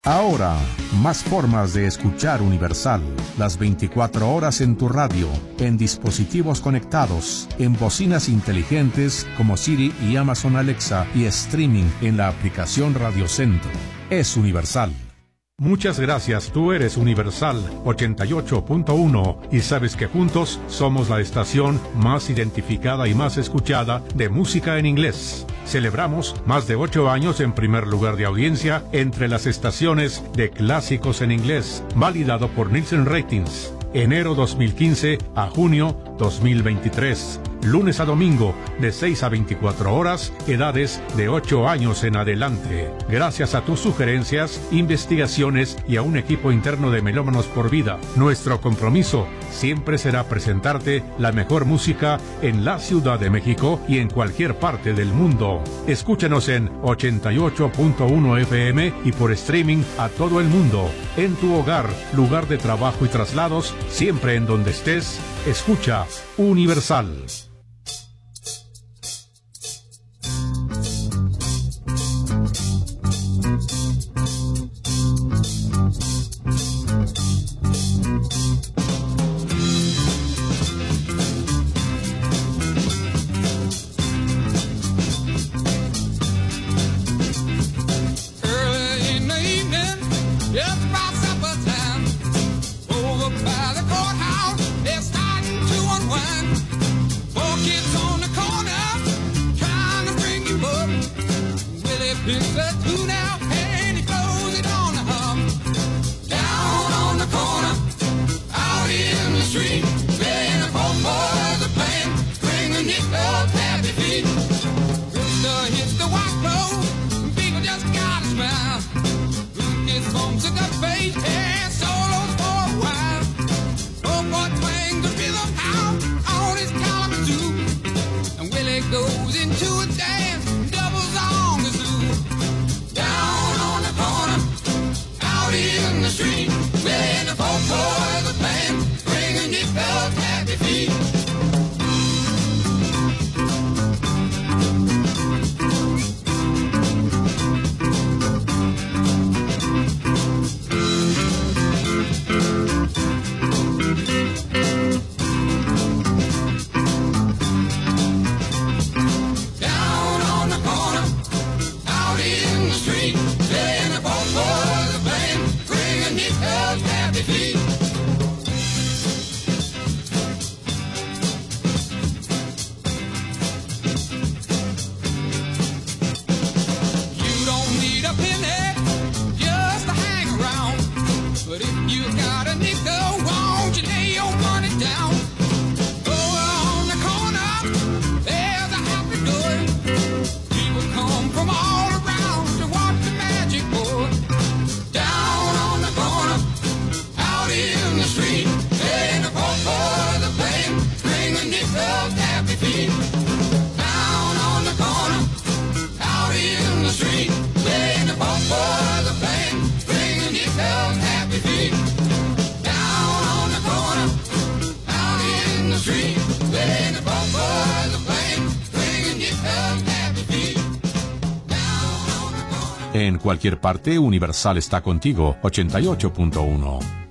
Ahora, más formas de escuchar Universal. Las 24 horas en tu radio, en dispositivos conectados, en bocinas inteligentes como Siri y Amazon Alexa y streaming en la aplicación Radio Centro. Es Universal. Muchas gracias, tú eres Universal 88.1 y sabes que juntos somos la estación más identificada y más escuchada de música en inglés. Celebramos más de 8 años en primer lugar de audiencia entre las estaciones de clásicos en inglés, validado por Nielsen Ratings. Enero 2015 a junio 2023. Lunes a domingo, de 6 a 24 horas, edades de 8 años en adelante. Gracias a tus sugerencias, investigaciones y a un equipo interno de Melómanos por Vida, nuestro compromiso siempre será presentarte la mejor música en la Ciudad de México y en cualquier parte del mundo. Escúchanos en 88.1 FM y por streaming a todo el mundo. En tu hogar, lugar de trabajo y traslados, siempre en donde estés, escucha Universal. En cualquier parte, Universal está contigo, 88.1.